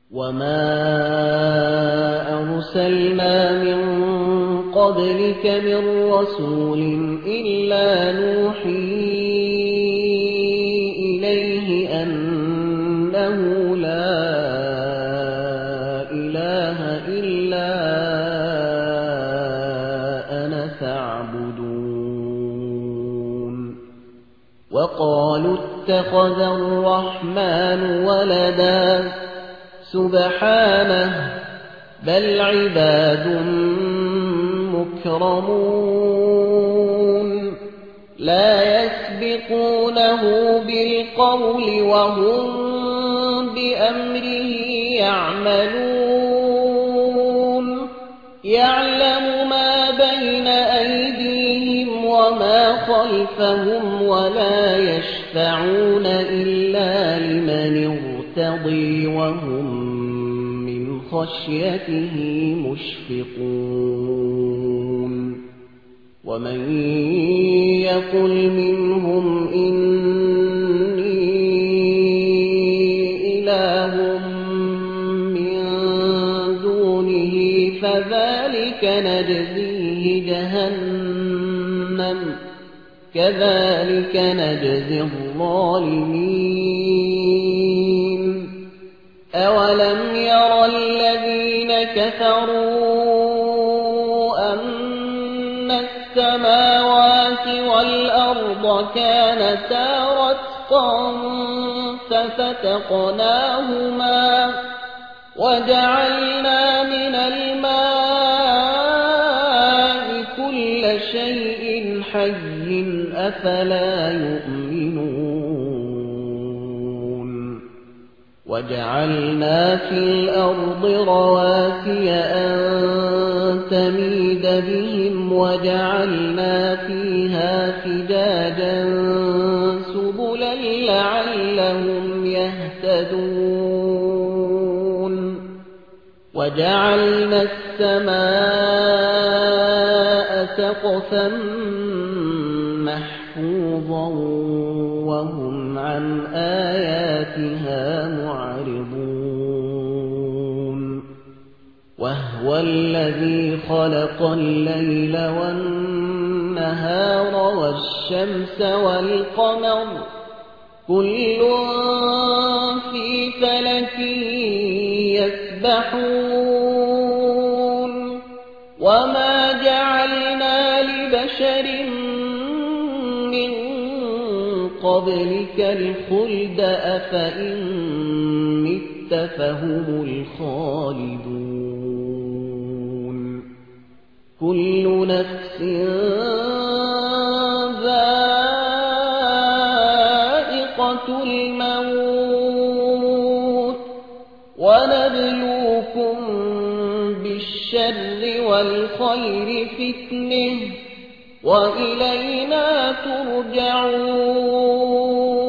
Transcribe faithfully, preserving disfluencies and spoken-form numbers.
وما أرسلنا من قبلك من رسول إلا نوحي إليه أنه لا إله إلا أنا فاعبدون. وقالوا اتخذ الرحمن ولدا سبحانه بل عباد مكرمون لا يسبقونه بالقول وهم بأمره يعملون يعلم ما بين أيديهم وما خلفهم ولا يشفعون إلا لمن ارتضي وهم من خشيته مشفقون. ومن يقل منهم إني إله من دونه فذلك نجزيه جهنم كذلك نجزي الظالمين. أولم ير الذين كفروا أن السماوات والأرض كانتا رتقا ففتقناهما وجعلنا من الماء كل شيء حي أفلا يؤمنون. وجعلنا في الأرض رواسي أن تميد بهم وجعلنا فيها فجاجا سبلا لعلهم يهتدون. وجعلنا السماء سقفا محفوظا وهم عن آياتها معرضون. وهو الذي خلق الليل والنهار والشمس والقمر كل في فلك يسبحون. وما جعلنا لبشر من قبلك الخلد أفإن مت فهم الخالدون. كل نفس ذائقة الموت ونبلوكم بالشر والخير فتنة وإلينا ترجعون.